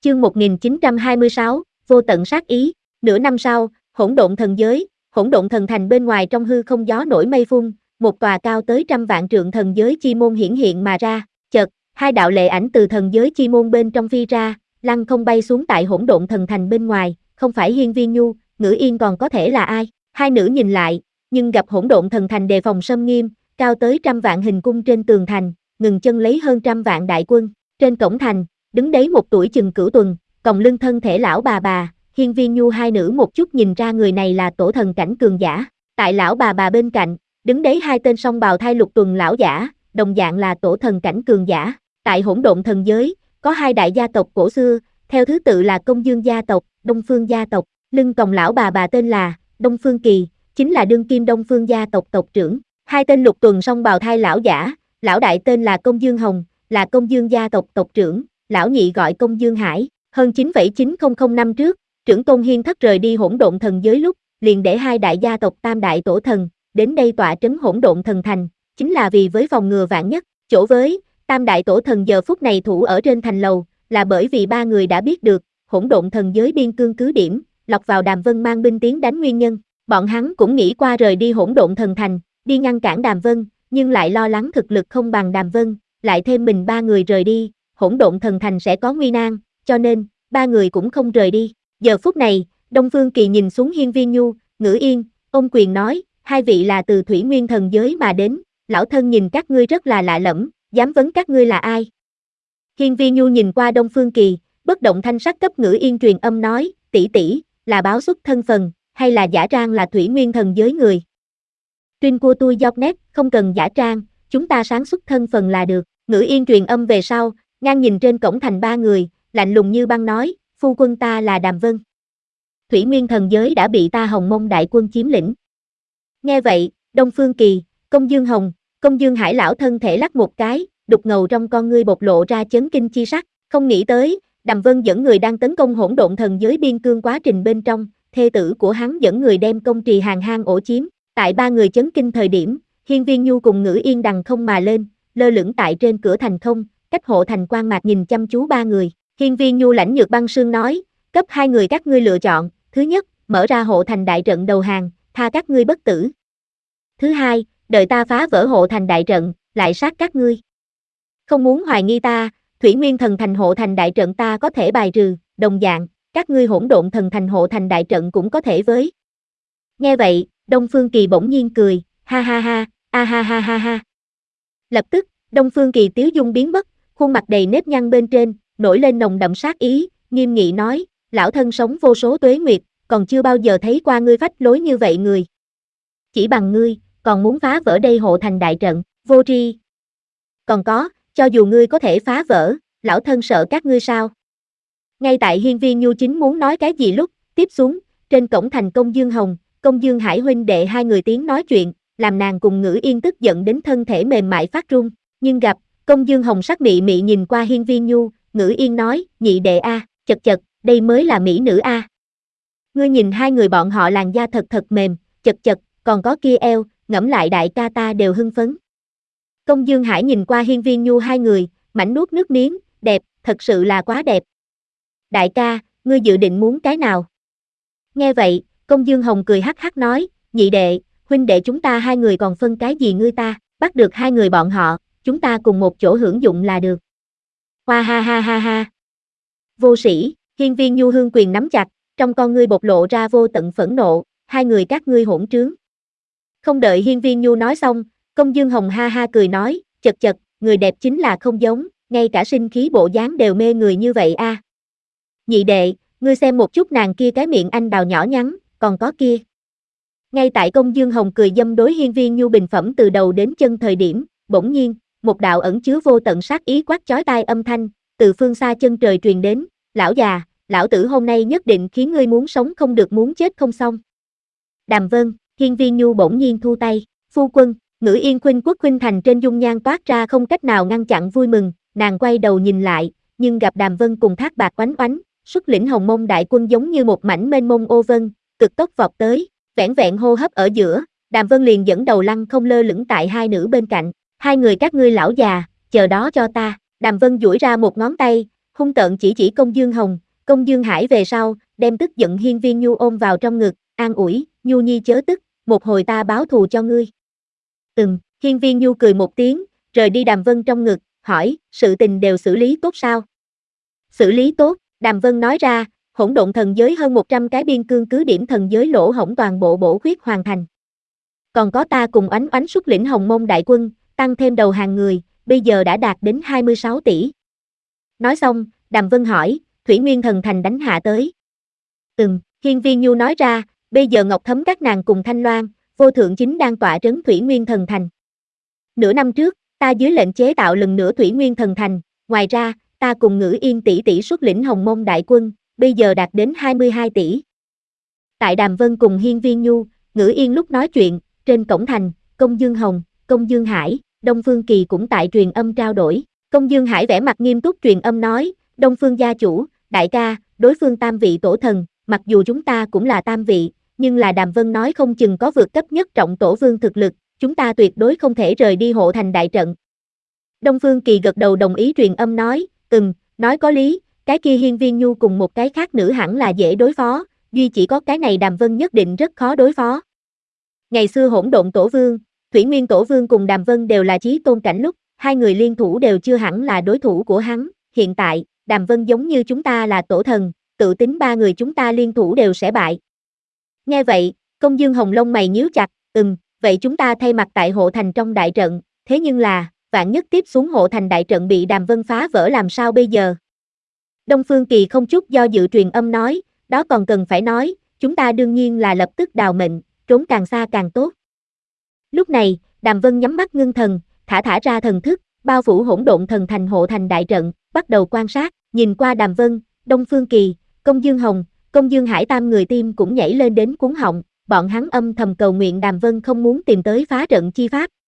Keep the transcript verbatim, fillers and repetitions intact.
Chương một nghìn chín trăm hai mươi sáu, vô tận sát ý. Nửa năm sau, hỗn độn thần giới, hỗn độn thần thành bên ngoài trong hư không gió nổi mây phun, một tòa cao tới trăm vạn trượng thần giới chi môn hiển hiện mà ra, chợt, hai đạo lệ ảnh từ thần giới chi môn bên trong phi ra, lăng không bay xuống tại hỗn độn thần thành bên ngoài, không phải Hiên Viên Nhu, Ngữ Yên còn có thể là ai? Hai nữ nhìn lại, nhưng gặp hỗn độn thần thành đề phòng xâm nghiêm, cao tới trăm vạn hình cung trên tường thành, ngừng chân lấy hơn trăm vạn đại quân, trên cổng thành, đứng đấy một tuổi chừng cửu tuần, còng lưng thân thể lão bà bà, Hiên Viên Nhu hai nữ một chút nhìn ra người này là tổ thần cảnh cường giả. Tại lão bà bà bên cạnh, đứng đấy hai tên song bào thai lục tuần lão giả, đồng dạng là tổ thần cảnh cường giả. Tại hỗn độn thần giới, có hai đại gia tộc cổ xưa, theo thứ tự là Công Dương gia tộc, Đông Phương gia tộc, lưng còng lão bà bà tên là Đông Phương Kỳ, chính là đương kim Đông Phương gia tộc tộc trưởng. Hai tên lục tuần song bào thai lão giả, lão đại tên là Công Dương Hồng, là Công Dương gia tộc tộc trưởng, lão nhị gọi Công Dương Hải. Hơn chín phẩy chín không không năm trước, trưởng tôn Hiên Thất rời đi hỗn độn thần giới lúc, liền để hai đại gia tộc tam đại tổ thần, đến đây tọa trấn hỗn độn thần thành, chính là vì với phòng ngừa vạn nhất, chỗ với, tam đại tổ thần giờ phút này thủ ở trên thành lầu, là bởi vì ba người đã biết được, hỗn độn thần giới biên cương cứ điểm, lọc vào Đàm Vân mang binh tiến đánh nguyên nhân, bọn hắn cũng nghĩ qua rời đi hỗn độn thần thành, đi ngăn cản Đàm Vân, nhưng lại lo lắng thực lực không bằng Đàm Vân, lại thêm mình ba người rời đi, hỗn độn thần thành sẽ có nguy nan, cho nên, ba người cũng không rời đi. Giờ phút này, Đông Phương Kỳ nhìn xuống Hiên Viên Nhu, Ngữ Yên, ôm quyền nói, hai vị là từ Thủy Nguyên thần giới mà đến, lão thân nhìn các ngươi rất là lạ lẫm, dám vấn các ngươi là ai? Hiên Viên Nhu nhìn qua Đông Phương Kỳ, bất động thanh sắc cấp Ngữ Yên truyền âm nói, tỷ tỷ, là báo xuất thân phận, hay là giả trang là Thủy Nguyên thần giới người? Trinh của tôi dọc nét, không cần giả trang, chúng ta sáng xuất thân phận là được. Ngữ Yên truyền âm về sau, ngang nhìn trên cổng thành ba người, lạnh lùng như băng nói, phu quân ta là Đàm Vân. Thủy Nguyên thần giới đã bị ta Hồng Mông đại quân chiếm lĩnh. Nghe vậy, Đông Phương Kỳ, Công Dương Hồng, Công Dương Hải lão thân thể lắc một cái, đục ngầu trong con ngươi bộc lộ ra chấn kinh chi sắc, không nghĩ tới, Đàm Vân dẫn người đang tấn công hỗn độn thần giới biên cương quá trình bên trong, thê tử của hắn dẫn người đem công trì hàng hang ổ chiếm, tại ba người chấn kinh thời điểm, Hiên Viên Nhu cùng Ngữ Yên đằng không mà lên, lơ lửng tại trên cửa thành không, cách hộ thành quan mạc nhìn chăm chú ba người. Hiên Viên Nhu lãnh nhược băng sương nói, cấp hai người các ngươi lựa chọn, thứ nhất, mở ra hộ thành đại trận đầu hàng, tha các ngươi bất tử. Thứ hai, đợi ta phá vỡ hộ thành đại trận, lại sát các ngươi. Không muốn hoài nghi ta, Thủy Nguyên thần thành hộ thành đại trận ta có thể bài trừ, đồng dạng, các ngươi hỗn độn thần thành hộ thành đại trận cũng có thể với. Nghe vậy, Đông Phương Kỳ bỗng nhiên cười, ha ha ha, a ha ha ha ha. Lập tức, Đông Phương Kỳ tiếu dung biến mất, khuôn mặt đầy nếp nhăn bên trên, nổi lên nồng đậm sát ý, nghiêm nghị nói, lão thân sống vô số tuế nguyệt, còn chưa bao giờ thấy qua ngươi phách lối như vậy người. Chỉ bằng ngươi, còn muốn phá vỡ đây hộ thành đại trận, vô tri. Còn có, cho dù ngươi có thể phá vỡ, lão thân sợ các ngươi sao? Ngay tại Hiên Viên Nhu chính muốn nói cái gì lúc, tiếp xuống, trên cổng thành Công Dương Hồng, Công Dương Hải huynh đệ hai người tiếng nói chuyện, làm nàng cùng Ngữ Yên tức giận đến thân thể mềm mại phát run, nhưng gặp, Công Dương Hồng sắc mị mị nhìn qua Hiên Viên Nhu, Ngữ Yên nói, nhị đệ a, chật chật, đây mới là mỹ nữ a. Ngươi nhìn hai người bọn họ làn da thật thật mềm, chật chật, còn có kia eo, ngẫm lại đại ca ta đều hưng phấn. Công Dương Hải nhìn qua Hiên Viên Nhu hai người, mảnh nuốt nước miếng, đẹp, thật sự là quá đẹp. Đại ca, ngươi dự định muốn cái nào? Nghe vậy, Công Dương Hồng cười hắc hắc nói, nhị đệ, huynh đệ chúng ta hai người còn phân cái gì ngươi ta, bắt được hai người bọn họ, chúng ta cùng một chỗ hưởng dụng là được. Hoa ha ha ha ha. Vô sĩ, Hiên Viên Nhu hương quyền nắm chặt, trong con ngươi bộc lộ ra vô tận phẫn nộ, hai người các ngươi hỗn trướng. Không đợi Hiên Viên Nhu nói xong, Công Dương Hồng ha ha cười nói, chật chật, người đẹp chính là không giống, ngay cả sinh khí bộ dáng đều mê người như vậy a. Nhị đệ, ngươi xem một chút nàng kia cái miệng anh đào nhỏ nhắn, còn có kia. Ngay tại Công Dương Hồng cười dâm đối Hiên Viên Nhu bình phẩm từ đầu đến chân thời điểm, bỗng nhiên, một đạo ẩn chứa vô tận sát ý quát chói tai âm thanh, từ phương xa chân trời truyền đến, lão già, lão tử hôm nay nhất định khiến ngươi muốn sống không được muốn chết không xong. Đàm Vân, Hiên Viên Nhu bỗng nhiên thu tay, phu quân, Ngữ Yên khuynh quốc khuynh thành trên dung nhan toát ra không cách nào ngăn chặn vui mừng, nàng quay đầu nhìn lại, nhưng gặp Đàm Vân cùng Thác Bạc oánh oánh, xuất lĩnh Hồng Mông đại quân giống như một mảnh mênh mông ô vân, cực tốc vọt tới, vẻn vẹn hô hấp ở giữa, Đàm Vân liền dẫn đầu lăng không lơ lửng tại hai nữ bên cạnh, hai người các ngươi lão già, chờ đó cho ta, Đàm Vân duỗi ra một ngón tay, hung tợn chỉ chỉ Công Dương Hồng, Công Dương Hải về sau, đem tức giận Hiên Viên Nhu ôm vào trong ngực, an ủi, Nhu Nhi chớ tức, một hồi ta báo thù cho ngươi. Ừm, Hiên Viên Nhu cười một tiếng, rời đi Đàm Vân trong ngực, hỏi, sự tình đều xử lý tốt sao? Xử lý tốt, Đàm Vân nói ra, hỗn độn thần giới hơn một trăm cái biên cương cứ điểm thần giới lỗ hổng toàn bộ bổ khuyết hoàn thành. Còn có ta cùng Oánh Oánh xuất lĩnh Hồng Mông đại quân, tăng thêm đầu hàng người, bây giờ đã đạt đến hai mươi sáu tỷ. Nói xong, Đàm Vân hỏi, Thủy Nguyên Thần Thành đánh hạ tới. Ừm, Hiên Viên Nhu nói ra, bây giờ Ngọc Thấm các nàng cùng Thanh Loan, Vô Thượng chính đang tọa trấn Thủy Nguyên Thần Thành. Nửa năm trước, ta dưới lệnh chế tạo lần nữa Thủy Nguyên Thần Thành, ngoài ra, ta cùng Ngữ Yên tỷ tỷ xuất lĩnh Hồng Mông đại quân, bây giờ đạt đến hai mươi hai tỷ. Tại Đàm Vân cùng Hiên Viên Nhu, Ngữ Yên lúc nói chuyện, trên cổng thành, Công Dương Hồng, Công Dương Hải, Đông Phương Kỳ cũng tại truyền âm trao đổi. Công Dương Hải vẻ mặt nghiêm túc truyền âm nói, Đông Phương gia chủ, đại ca, đối phương tam vị tổ thần, mặc dù chúng ta cũng là tam vị, nhưng là Đàm Vân nói không chừng có vượt cấp nhất trọng tổ vương thực lực, chúng ta tuyệt đối không thể rời đi hộ thành đại trận. Đông Phương Kỳ gật đầu đồng ý truyền âm nói, ừm, nói có lý, cái kia Hiên Viên Nhu cùng một cái khác nữ hẳn là dễ đối phó, duy chỉ có cái này Đàm Vân nhất định rất khó đối phó. Ngày xưa hỗn độn tổ vương, Thủy Nguyên tổ vương cùng Đàm Vân đều là chí tôn cảnh lúc, hai người liên thủ đều chưa hẳn là đối thủ của hắn, hiện tại, Đàm Vân giống như chúng ta là tổ thần, tự tính ba người chúng ta liên thủ đều sẽ bại. Nghe vậy, Công Dương Hồng lông mày nhíu chặt, ừm, vậy chúng ta thay mặt tại hộ thành trong đại trận, thế nhưng là, vạn nhất tiếp xuống hộ thành đại trận bị Đàm Vân phá vỡ làm sao bây giờ? Đông Phương Kỳ không chút do dự truyền âm nói, đó còn cần phải nói, chúng ta đương nhiên là lập tức đào mệnh, trốn càng xa càng tốt. Lúc này, Đàm Vân nhắm mắt ngưng thần, thả thả ra thần thức, bao phủ hỗn độn thần thành hộ thành đại trận, bắt đầu quan sát, nhìn qua Đàm Vân, Đông Phương Kỳ, Công Dương Hồng, Công Dương Hải tam người tim cũng nhảy lên đến cuống họng, bọn hắn âm thầm cầu nguyện Đàm Vân không muốn tìm tới phá trận chi pháp,